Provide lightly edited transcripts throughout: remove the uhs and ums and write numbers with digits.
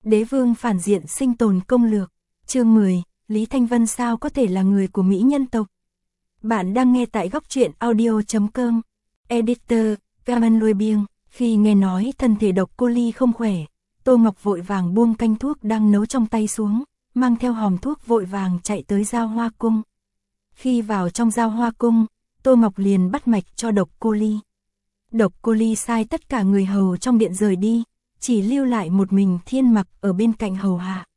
Đế vương phản diện sinh tồn công lược. Chương 10, Lý Thanh Vân sao có thể là người của Mỹ nhân tộc? Bạn đang nghe tại góc truyện audio.com. Editor, Gaman Lôi Biêng. Khi nghe nói thân thể Độc Cô Ly không khỏe, Tô Ngọc vội vàng buông canh thuốc đang nấu trong tay xuống, mang theo hòm thuốc vội vàng chạy tới Giao Hoa Cung. Khi vào trong Giao Hoa Cung, Tô Ngọc liền bắt mạch cho Độc Cô Ly. Độc Cô Ly sai tất cả người hầu trong điện rời đi, chỉ lưu lại một mình Thiên Mặc ở bên cạnh hầu hạ.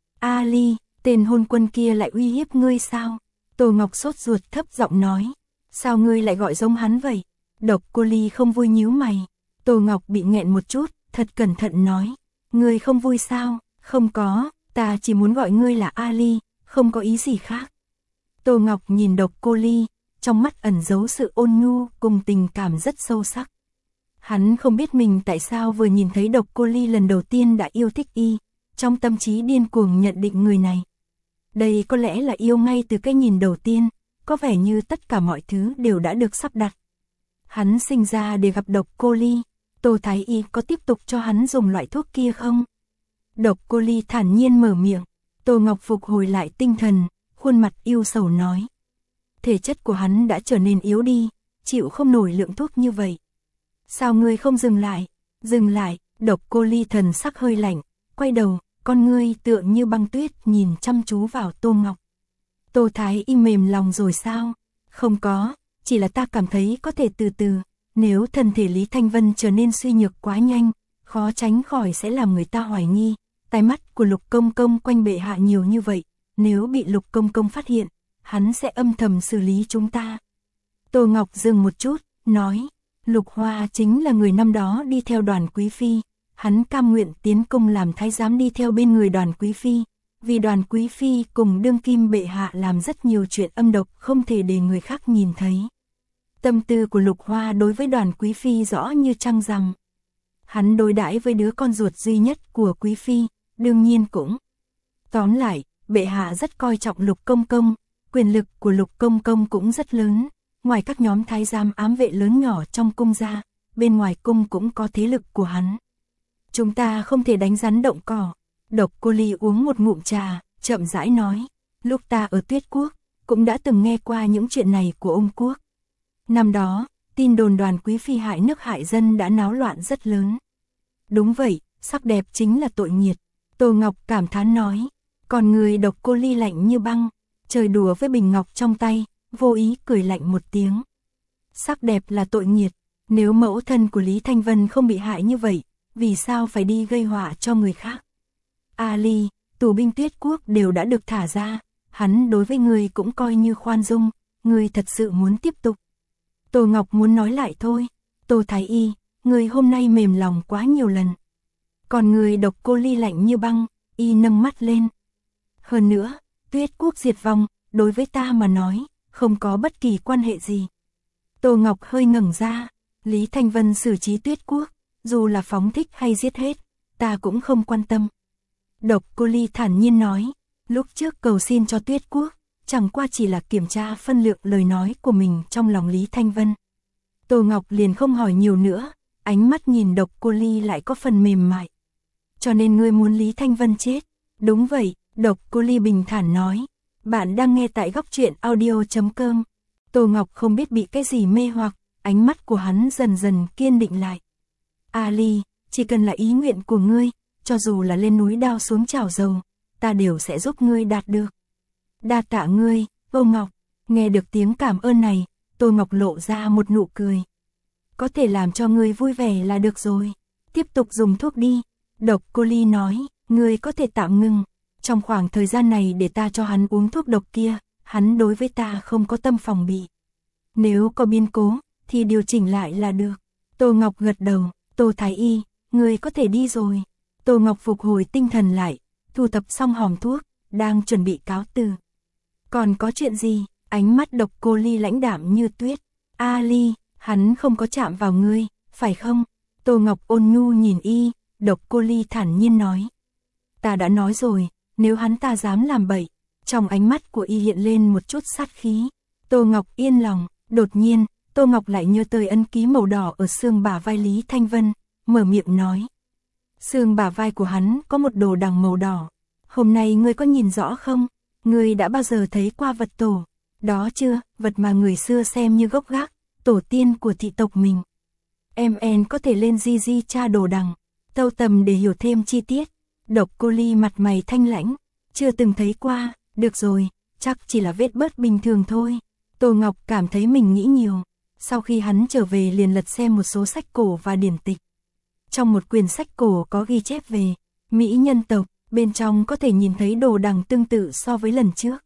A Ly, tên hôn quân kia lại uy hiếp ngươi sao? Tô Ngọc sốt ruột thấp giọng nói. Sao ngươi lại gọi giống hắn vậy? Độc Cô Ly không vui nhíu mày. Tô Ngọc bị nghẹn một chút, thật cẩn thận nói. Ngươi không vui sao? Không có, ta chỉ muốn gọi ngươi là A Ly, không có ý gì khác. Tô Ngọc nhìn Độc Cô Ly, trong mắt ẩn giấu sự ôn nhu cùng tình cảm rất sâu sắc. Hắn không biết mình tại sao vừa nhìn thấy Độc Cô Ly lần đầu tiên đã yêu thích y, trong tâm trí điên cuồng nhận định người này. Đây có lẽ là yêu ngay từ cái nhìn đầu tiên, có vẻ như tất cả mọi thứ đều đã được sắp đặt. Hắn sinh ra để gặp Độc Cô Ly, Tô Thái Y có tiếp tục cho hắn dùng loại thuốc kia không? Độc Cô Ly thản nhiên mở miệng, Tô Ngọc phục hồi lại tinh thần, khuôn mặt yêu sầu nói. Thể chất của hắn đã trở nên yếu đi, chịu không nổi lượng thuốc như vậy. Sao ngươi không dừng lại? Dừng lại, Độc Cô Ly thần sắc hơi lạnh, quay đầu, con ngươi tựa như băng tuyết nhìn chăm chú vào Tô Ngọc. Tô Thái Y mềm lòng rồi sao? Không có, chỉ là ta cảm thấy có thể từ từ, nếu thân thể Lý Thanh Vân trở nên suy nhược quá nhanh, khó tránh khỏi sẽ làm người ta hoài nghi. Tai mắt của Lục Công Công quanh bệ hạ nhiều như vậy, nếu bị Lục Công Công phát hiện, hắn sẽ âm thầm xử lý chúng ta. Tô Ngọc dừng một chút, nói, Lục Hoa chính là người năm đó đi theo Đoàn Quý Phi, hắn cam nguyện tiến cung làm thái giám đi theo bên người Đoàn Quý Phi, vì Đoàn Quý Phi cùng đương kim bệ hạ làm rất nhiều chuyện âm độc không thể để người khác nhìn thấy. Tâm tư của Lục Hoa đối với Đoàn Quý Phi rõ như trăng rằm. Hắn đối đãi với đứa con ruột duy nhất của Quý Phi, đương nhiên cũng. Tóm lại, bệ hạ rất coi trọng Lục Công Công, quyền lực của Lục Công Công cũng rất lớn. Ngoài các nhóm thái giám ám vệ lớn nhỏ trong cung ra, bên ngoài cung cũng có thế lực của hắn. Chúng ta không thể đánh rắn động cỏ. Độc Cô Ly uống một ngụm trà, chậm rãi nói. Lúc ta ở Tuyết Quốc, cũng đã từng nghe qua những chuyện này của ông Quốc. Năm đó, tin đồn Đoàn Quý Phi hại nước hại dân đã náo loạn rất lớn. Đúng vậy, sắc đẹp chính là tội nghiệt. Tô Ngọc cảm thán nói. Còn người Độc Cô Ly lạnh như băng, chơi đùa với bình ngọc trong tay, vô ý cười lạnh một tiếng. Sắc đẹp là tội nghiệt, nếu mẫu thân của Lý Thanh Vân không bị hại như vậy, vì sao phải đi gây họa cho người khác? A Ly, tù binh Tuyết Quốc đều đã được thả ra, hắn đối với người cũng coi như khoan dung, người thật sự muốn tiếp tục. Tô Ngọc muốn nói lại thôi, Tô Thái Y, người hôm nay mềm lòng quá nhiều lần. Còn người Độc Cô Ly lạnh như băng, y nâng mắt lên. Hơn nữa, Tuyết Quốc diệt vong, đối với ta mà nói, không có bất kỳ quan hệ gì. Tô Ngọc hơi ngẩng ra, Lý Thanh Vân xử trí Tuyết Quốc, dù là phóng thích hay giết hết, ta cũng không quan tâm. Độc Cô Ly thản nhiên nói, lúc trước cầu xin cho Tuyết Quốc, chẳng qua chỉ là kiểm tra phân lượng lời nói của mình trong lòng Lý Thanh Vân. Tô Ngọc liền không hỏi nhiều nữa, ánh mắt nhìn Độc Cô Ly lại có phần mềm mại. Cho nên ngươi muốn Lý Thanh Vân chết? Đúng vậy, Độc Cô Ly bình thản nói. Bạn đang nghe tại góc truyện audio.com. Tô Ngọc không biết bị cái gì mê hoặc, ánh mắt của hắn dần dần kiên định lại. A Ly, chỉ cần là ý nguyện của ngươi, cho dù là lên núi đao xuống chảo dầu, ta đều sẽ giúp ngươi đạt được. Đa tạ ngươi, Tô Ngọc. Nghe được tiếng cảm ơn này, Tô Ngọc lộ ra một nụ cười. Có thể làm cho ngươi vui vẻ là được rồi. Tiếp tục dùng thuốc đi. Độc Cô Ly nói, ngươi có thể tạm ngừng. Trong khoảng thời gian này để ta cho hắn uống thuốc độc kia, hắn đối với ta không có tâm phòng bị. Nếu có biến cố, thì điều chỉnh lại là được. Tô Ngọc gật đầu, Tô Thái Y, người có thể đi rồi. Tô Ngọc phục hồi tinh thần lại, thu thập xong hòm thuốc, đang chuẩn bị cáo từ. Còn có chuyện gì? Ánh mắt Độc Cô Ly lãnh đạm như tuyết. A Ly, hắn không có chạm vào ngươi, phải không? Tô Ngọc ôn nhu nhìn y, Độc Cô Ly thản nhiên nói. Ta đã nói rồi. Nếu hắn ta dám làm bậy, trong ánh mắt của y hiện lên một chút sát khí. Tô Ngọc yên lòng, đột nhiên, Tô Ngọc lại nhớ tới ấn ký màu đỏ ở xương bả vai Lý Thanh Vân, mở miệng nói. Xương bả vai của hắn có một đồ đằng màu đỏ. Hôm nay ngươi có nhìn rõ không? Ngươi đã bao giờ thấy qua vật tổ? Đó chưa, vật mà người xưa xem như gốc gác, tổ tiên của thị tộc mình. Em có thể lên di tra đồ đằng, tâu tầm để hiểu thêm chi tiết. Độc Cô Ly mặt mày thanh lãnh, chưa từng thấy qua, được rồi, chắc chỉ là vết bớt bình thường thôi. Tô Ngọc cảm thấy mình nghĩ nhiều. Sau khi hắn trở về liền lật xem một số sách cổ và điển tịch. Trong một quyển sách cổ có ghi chép về mỹ nhân tộc, bên trong có thể nhìn thấy đồ đằng tương tự so với lần trước.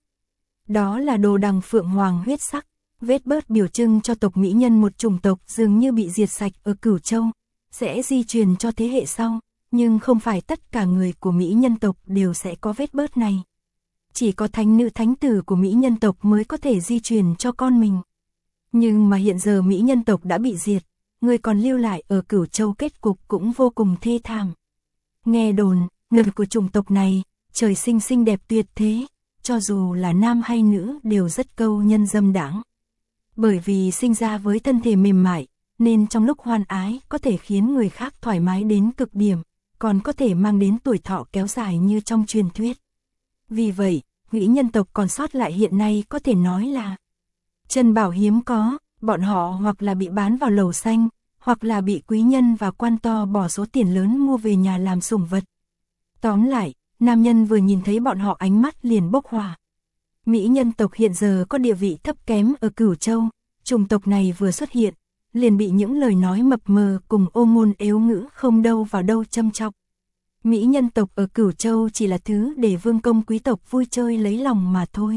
Đó là đồ đằng phượng hoàng huyết sắc, vết bớt biểu trưng cho tộc mỹ nhân, một chủng tộc dường như bị diệt sạch ở Cửu Châu, sẽ di truyền cho thế hệ sau, nhưng không phải tất cả người của mỹ nhân tộc đều sẽ có vết bớt này. Chỉ có thánh nữ thánh tử của mỹ nhân tộc mới có thể di truyền cho con mình. Nhưng mà hiện giờ mỹ nhân tộc đã bị diệt, người còn lưu lại ở Cửu Châu kết cục cũng vô cùng thê thảm. Nghe đồn, người của chủng tộc này, trời sinh xinh đẹp tuyệt thế, cho dù là nam hay nữ đều rất câu nhân dâm đãng. Bởi vì sinh ra với thân thể mềm mại, nên trong lúc hoan ái có thể khiến người khác thoải mái đến cực điểm, còn có thể mang đến tuổi thọ kéo dài như trong truyền thuyết. Vì vậy, mỹ nhân tộc còn sót lại hiện nay có thể nói là chân bảo hiếm có, bọn họ hoặc là bị bán vào lầu xanh, hoặc là bị quý nhân và quan to bỏ số tiền lớn mua về nhà làm sủng vật. Tóm lại, nam nhân vừa nhìn thấy bọn họ ánh mắt liền bốc hỏa. Mỹ nhân tộc hiện giờ có địa vị thấp kém ở Cửu Châu, chủng tộc này vừa xuất hiện, liền bị những lời nói mập mờ cùng ô ngôn ếu ngữ không đâu vào đâu châm chọc. Mỹ nhân tộc ở Cửu Châu chỉ là thứ để vương công quý tộc vui chơi lấy lòng mà thôi.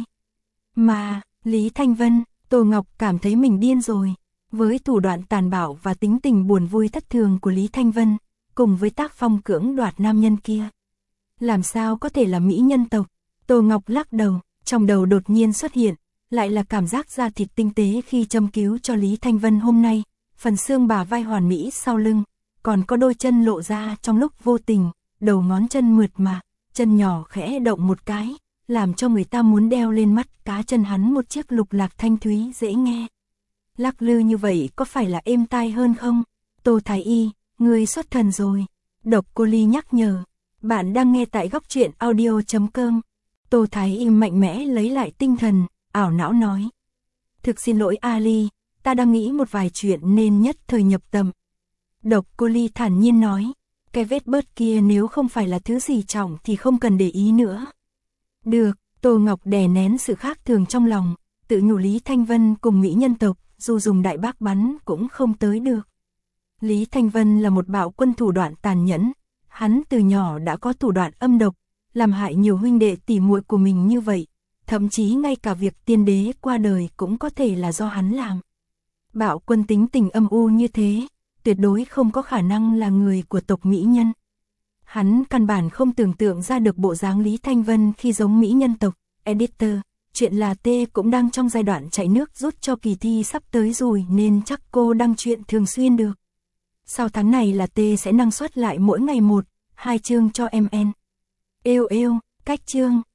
Mà, Lý Thanh Vân, Tô Ngọc cảm thấy mình điên rồi. Với thủ đoạn tàn bạo và tính tình buồn vui thất thường của Lý Thanh Vân, cùng với tác phong cưỡng đoạt nam nhân kia, làm sao có thể là mỹ nhân tộc? Tô Ngọc lắc đầu, trong đầu đột nhiên xuất hiện, lại là cảm giác da thịt tinh tế khi châm cứu cho Lý Thanh Vân hôm nay, phần xương bả vai hoàn mỹ sau lưng, còn có đôi chân lộ ra trong lúc vô tình, đầu ngón chân mượt mà, chân nhỏ khẽ động một cái, làm cho người ta muốn đeo lên mắt cá chân hắn một chiếc lục lạc thanh thúy dễ nghe. Lắc lư như vậy có phải là êm tai hơn không? Tô Thái Y, ngươi xuất thần rồi. Độc Cô Ly nhắc nhở. Bạn đang nghe tại góc truyện audio.com. Tô Thái Y mạnh mẽ lấy lại tinh thần, ảo não nói. Thực xin lỗi Ali, ta đang nghĩ một vài chuyện nên nhất thời nhập tâm. Độc Cô Ly thản nhiên nói. Cái vết bớt kia nếu không phải là thứ gì trọng thì không cần để ý nữa. Được, Tô Ngọc đè nén sự khác thường trong lòng, tự nhủ Lý Thanh Vân cùng mỹ nhân tộc, dù dùng đại bác bắn cũng không tới được. Lý Thanh Vân là một bạo quân thủ đoạn tàn nhẫn, hắn từ nhỏ đã có thủ đoạn âm độc, làm hại nhiều huynh đệ tỉ muội của mình như vậy, thậm chí ngay cả việc tiên đế qua đời cũng có thể là do hắn làm. Bạo quân tính tình âm u như thế, tuyệt đối không có khả năng là người của tộc mỹ nhân. Hắn căn bản không tưởng tượng ra được bộ dáng Lý Thanh Vân khi giống mỹ nhân tộc. Editor, chuyện là T cũng đang trong giai đoạn chạy nước rút cho kỳ thi sắp tới rồi nên chắc cô đăng chuyện thường xuyên được. Sau tháng này là T sẽ năng suất lại mỗi ngày 1-2 chương cho MN. Êu, cách chương.